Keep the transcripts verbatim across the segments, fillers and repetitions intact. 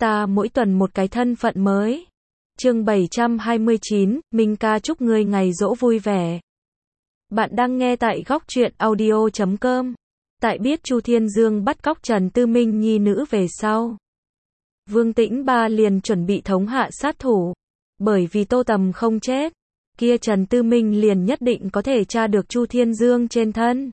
Ta mỗi tuần một cái thân phận mới. Chương bảy trăm hai mươi chín, Minh ca chúc ngươi ngày giỗ vui vẻ. Bạn đang nghe tại góc truyện audio chấm com. Tại biết Chu Thiên Dương bắt cóc Trần Tư Minh nhi nữ về sau, Vương Tĩnh Ba liền chuẩn bị thống hạ sát thủ. Bởi vì Tô Tầm không chết, kia Trần Tư Minh liền nhất định có thể tra được Chu Thiên Dương trên thân.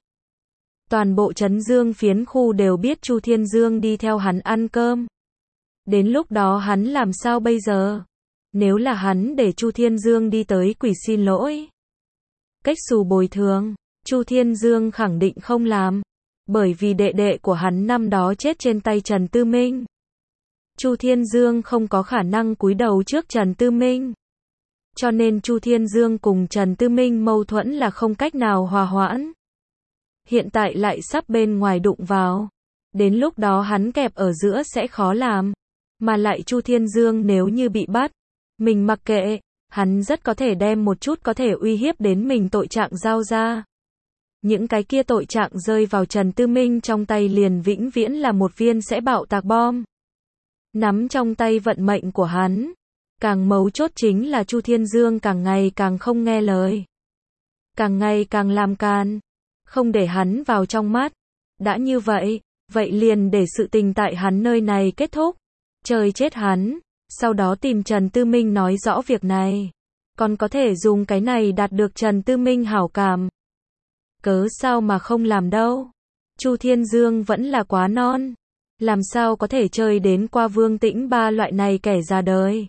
Toàn bộ Trấn Dương phiến khu đều biết Chu Thiên Dương đi theo hắn ăn cơm. Đến lúc đó hắn làm sao bây giờ? Nếu là hắn để Chu Thiên Dương đi tới quỷ xin lỗi, cách xù bồi thường, Chu Thiên Dương khẳng định không làm. Bởi vì đệ đệ của hắn năm đó chết trên tay Trần Tư Minh. Chu Thiên Dương không có khả năng cúi đầu trước Trần Tư Minh. Cho nên Chu Thiên Dương cùng Trần Tư Minh mâu thuẫn là không cách nào hòa hoãn. Hiện tại lại sắp bên ngoài đụng vào. Đến lúc đó hắn kẹp ở giữa sẽ khó làm. Mà lại Chu Thiên Dương nếu như bị bắt, mình mặc kệ, hắn rất có thể đem một chút có thể uy hiếp đến mình tội trạng giao ra. Những cái kia tội trạng rơi vào Trần Tư Minh trong tay liền vĩnh viễn là một viên sẽ bạo tạc bom. Nắm trong tay vận mệnh của hắn. Càng mấu chốt chính là Chu Thiên Dương càng ngày càng không nghe lời. Càng ngày càng làm càn. Không để hắn vào trong mắt. Đã như vậy, vậy liền để sự tình tại hắn nơi này kết thúc. Trời chết hắn. Sau đó tìm Trần Tư Minh nói rõ việc này. Còn có thể dùng cái này đạt được Trần Tư Minh hảo cảm. Cớ sao mà không làm đâu. Chu Thiên Dương vẫn là quá non. Làm sao có thể chơi đến qua Vương Tĩnh Ba loại này kẻ già đời.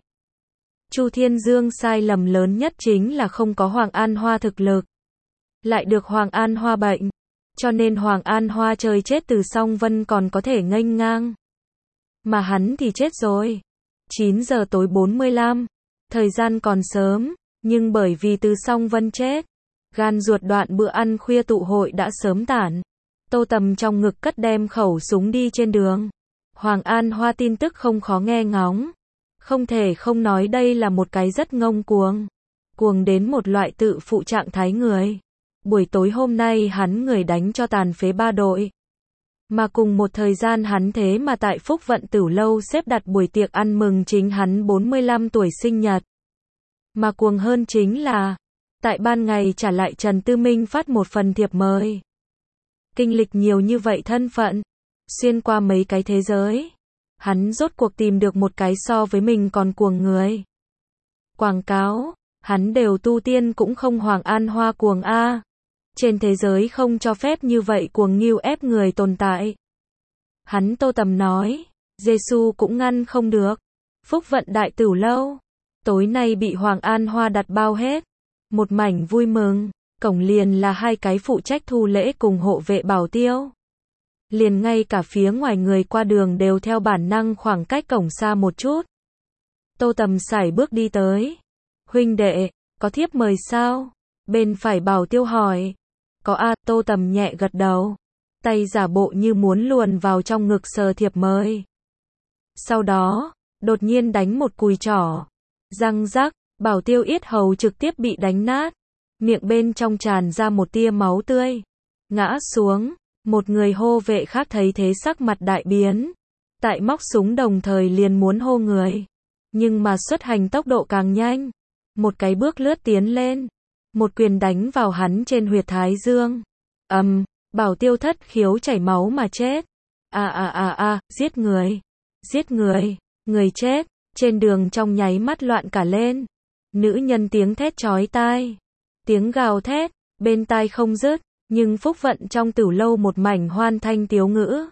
Chu Thiên Dương sai lầm lớn nhất chính là không có Hoàng An Hoa thực lực. Lại được Hoàng An Hoa bệnh. Cho nên Hoàng An Hoa chơi chết từ Song Vân còn có thể nghênh ngang. Mà hắn thì chết rồi. chín giờ tối bốn mươi lăm. Thời gian còn sớm. Nhưng bởi vì từ Song Vân chết, gan ruột đoạn bữa ăn khuya tụ hội đã sớm tản. Tô Tầm trong ngực cất đem khẩu súng đi trên đường. Hoàng An Hoa tin tức không khó nghe ngóng. Không thể không nói đây là một cái rất ngông cuồng. Cuồng đến một loại tự phụ trạng thái người. Buổi tối hôm nay hắn người đánh cho tàn phế ba đội. Mà cùng một thời gian hắn thế mà tại Phúc Vận Tửu Lâu xếp đặt buổi tiệc ăn mừng chính hắn bốn mươi lăm tuổi sinh nhật. Mà cuồng hơn chính là, tại ban ngày trả lại Trần Tư Minh phát một phần thiệp mời. Kinh lịch nhiều như vậy thân phận, xuyên qua mấy cái thế giới, hắn rốt cuộc tìm được một cái so với mình còn cuồng người. Quảng cáo, hắn đều tu tiên cũng không Hoàng An Hoa cuồng a. Trên thế giới không cho phép như vậy cuồng nghêu ép người tồn tại. Hắn Tô Tầm nói, Giê-xu cũng ngăn không được. Phúc Vận Đại Tửu Lâu, tối nay bị Hoàng An Hoa đặt bao hết. Một mảnh vui mừng, cổng liền là hai cái phụ trách thu lễ cùng hộ vệ bảo tiêu. Liền ngay cả phía ngoài người qua đường đều theo bản năng khoảng cách cổng xa một chút. Tô Tầm sải bước đi tới. Huynh đệ, có thiếp mời sao? Bên phải bảo tiêu hỏi. Có a. Tô Tầm nhẹ gật đầu. Tay giả bộ như muốn luồn vào trong ngực sờ thiệp mời. Sau đó, đột nhiên đánh một cùi trỏ. Răng rắc, bảo tiêu yết hầu trực tiếp bị đánh nát. Miệng bên trong tràn ra một tia máu tươi. Ngã xuống. Một người hô vệ khác thấy thế sắc mặt đại biến. Tại móc súng đồng thời liền muốn hô người. Nhưng mà xuất hành tốc độ càng nhanh. Một cái bước lướt tiến lên. Một quyền đánh vào hắn trên huyệt thái dương. Ầm, um, bảo tiêu thất khiếu chảy máu mà chết. À à à à, giết người. Giết người. Người chết. Trên đường trong nháy mắt loạn cả lên. Nữ nhân tiếng thét chói tai. Tiếng gào thét, bên tai không dứt. Nhưng Phúc Vận trong Tửu Lâu một mảnh hoan thanh tiếu ngữ.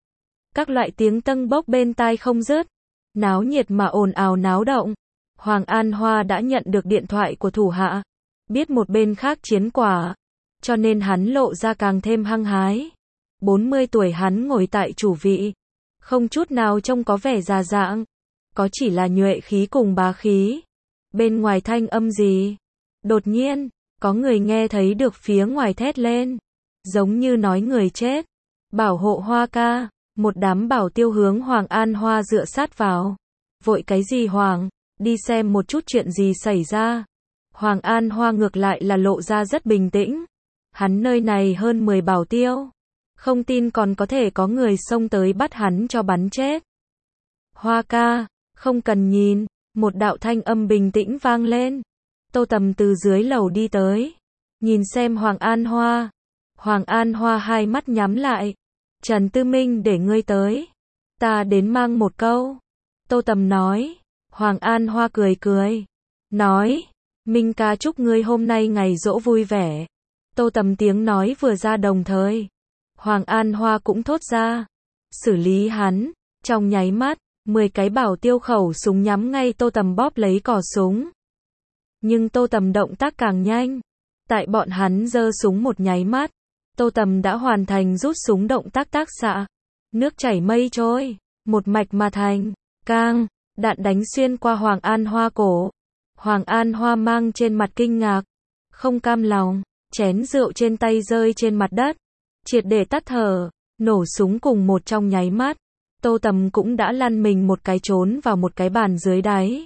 Các loại tiếng tâng bốc bên tai không dứt. Náo nhiệt mà ồn ào náo động. Hoàng An Hoa đã nhận được điện thoại của thủ hạ. Biết một bên khác chiến quả. Cho nên hắn lộ ra càng thêm hăng hái. bốn mươi tuổi hắn ngồi tại chủ vị. Không chút nào trông có vẻ già dạng. Có chỉ là nhuệ khí cùng bá khí. Bên ngoài thanh âm gì? Đột nhiên, có người nghe thấy được phía ngoài thét lên. Giống như nói người chết. Bảo hộ Hoa ca. Một đám bảo tiêu hướng Hoàng An Hoa dựa sát vào. Vội cái gì Hoàng? Đi xem một chút chuyện gì xảy ra. Hoàng An Hoa ngược lại là lộ ra rất bình tĩnh. Hắn nơi này hơn mười bảo tiêu. Không tin còn có thể có người xông tới bắt hắn cho bắn chết. Hoa ca, không cần nhìn, một đạo thanh âm bình tĩnh vang lên. Tô Tầm từ dưới lầu đi tới, nhìn xem Hoàng An Hoa. Hoàng An Hoa hai mắt nhắm lại. Trần Tư Minh để ngươi tới. Ta đến mang một câu. Tô Tầm nói. Hoàng An Hoa cười cười. Nói. Minh ca chúc ngươi hôm nay ngày giỗ vui vẻ. Tô Tầm tiếng nói vừa ra đồng thời. Hoàng An Hoa cũng thốt ra. Xử lý hắn. Trong nháy mắt, mười cái bảo tiêu khẩu súng nhắm ngay Tô Tầm bóp lấy cò súng. Nhưng Tô Tầm động tác càng nhanh. Tại bọn hắn giơ súng một nháy mắt, Tô Tầm đã hoàn thành rút súng động tác tác xạ. Nước chảy mây trôi, một mạch mà thành. Cang, đạn đánh xuyên qua Hoàng An Hoa cổ. Hoàng An Hoa mang trên mặt kinh ngạc, không cam lòng, chén rượu trên tay rơi trên mặt đất, triệt để tắt thở, nổ súng cùng một trong nháy mắt. Tô Tầm cũng đã lăn mình một cái trốn vào một cái bàn dưới đáy.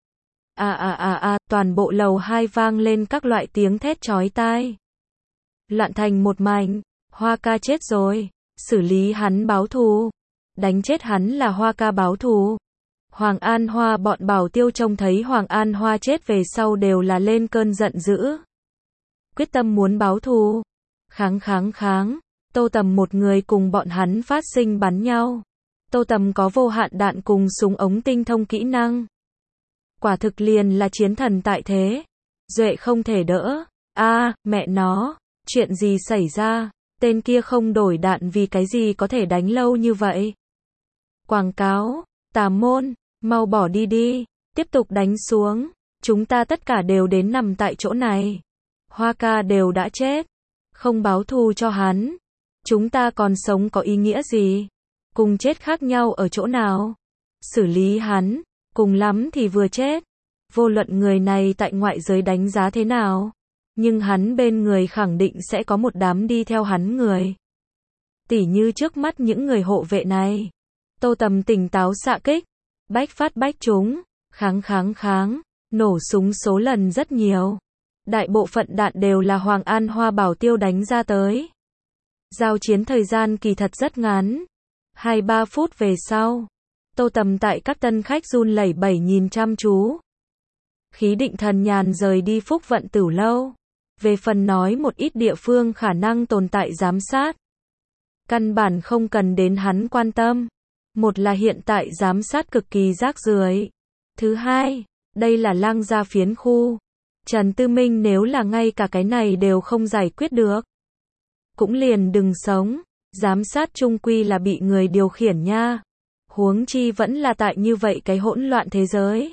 À à à à, toàn bộ lầu hai vang lên các loại tiếng thét chói tai. Loạn thành một mảnh, Hoa ca chết rồi, xử lý hắn báo thù. Đánh chết hắn là Hoa ca báo thù. Hoàng An Hoa bọn bảo tiêu trông thấy Hoàng An Hoa chết về sau đều là lên cơn giận dữ. Quyết tâm muốn báo thù. Kháng kháng kháng, Tô Tầm một người cùng bọn hắn phát sinh bắn nhau. Tô Tầm có vô hạn đạn cùng súng ống tinh thông kỹ năng. Quả thực liền là chiến thần tại thế. Duệ không thể đỡ. A, à, mẹ nó, chuyện gì xảy ra? Tên kia không đổi đạn vì cái gì có thể đánh lâu như vậy? Quảng cáo, tà môn, mau bỏ đi đi, tiếp tục đánh xuống. Chúng ta tất cả đều đến nằm tại chỗ này. Hoa ca đều đã chết. Không báo thù cho hắn. Chúng ta còn sống có ý nghĩa gì? Cùng chết khác nhau ở chỗ nào? Xử lý hắn, cùng lắm thì vừa chết. Vô luận người này tại ngoại giới đánh giá thế nào, nhưng hắn bên người khẳng định sẽ có một đám đi theo hắn người. Tỉ như trước mắt những người hộ vệ này. Tô Tầm tỉnh táo xạ kích, bách phát bách trúng, kháng kháng kháng, nổ súng số lần rất nhiều. Đại bộ phận đạn đều là Hoàng An Hoa bảo tiêu đánh ra tới. Giao chiến thời gian kỳ thật rất ngắn. hai ba phút về sau, Tô Tầm tại các tân khách run lẩy bẩy nhìn chăm chú. Khí định thần nhàn rời đi Phúc Vận Tửu lâu. Về phần nói một ít địa phương khả năng tồn tại giám sát, căn bản không cần đến hắn quan tâm. Một là hiện tại giám sát cực kỳ rác rưởi. Thứ hai, đây là Lang Gia phiến khu. Trần Tư Minh nếu là ngay cả cái này đều không giải quyết được, cũng liền đừng sống. Giám sát chung quy là bị người điều khiển nha. Huống chi vẫn là tại như vậy cái hỗn loạn thế giới.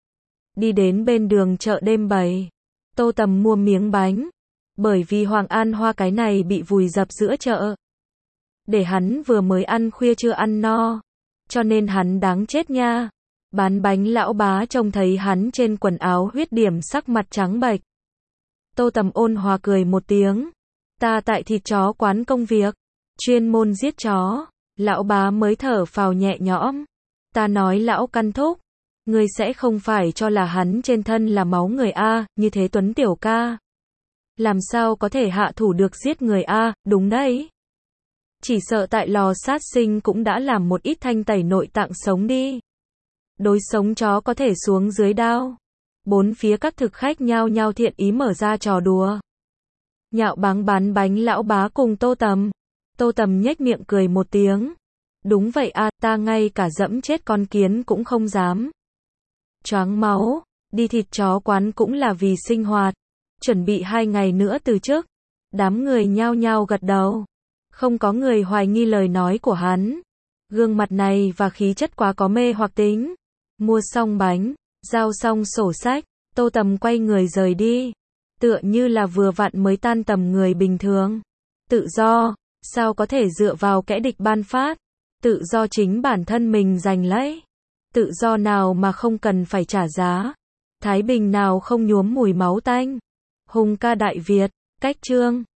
Đi đến bên đường chợ đêm bày, Tô Tầm mua miếng bánh. Bởi vì Hoàng An Hoa cái này bị vùi dập giữa chợ, để hắn vừa mới ăn khuya chưa ăn no, cho nên hắn đáng chết nha. Bán bánh lão bá trông thấy hắn trên quần áo huyết điểm sắc mặt trắng bệch. Tô Tầm ôn hòa cười một tiếng. Ta tại thịt chó quán công việc, chuyên môn giết chó. Lão bá mới thở phào nhẹ nhõm. Ta nói lão căn thúc, ngươi sẽ không phải cho là hắn trên thân là máu người a, như thế Tuấn tiểu ca. Làm sao có thể hạ thủ được giết người a, đúng đấy. Chỉ sợ tại lò sát sinh cũng đã làm một ít thanh tẩy nội tạng sống đi. Đối sống chó có thể xuống dưới đao. Bốn phía các thực khách nhao nhao thiện ý mở ra trò đùa. Nhạo báng bán bánh lão bá cùng Tô Tầm. Tô Tầm nhếch miệng cười một tiếng. Đúng vậy a, ta ngay cả dẫm chết con kiến cũng không dám. Choáng máu, đi thịt chó quán cũng là vì sinh hoạt. Chuẩn bị hai ngày nữa từ trước. Đám người nhao nhao gật đầu. Không có người hoài nghi lời nói của hắn. Gương mặt này và khí chất quá có mê hoặc tính. Mua xong bánh, giao xong sổ sách, Tô Tầm quay người rời đi. Tựa như là vừa vặn mới tan tầm người bình thường. Tự do, sao có thể dựa vào kẻ địch ban phát. Tự do chính bản thân mình giành lấy. Tự do nào mà không cần phải trả giá. Thái bình nào không nhuốm mùi máu tanh. Hùng ca Đại Việt, cách chương.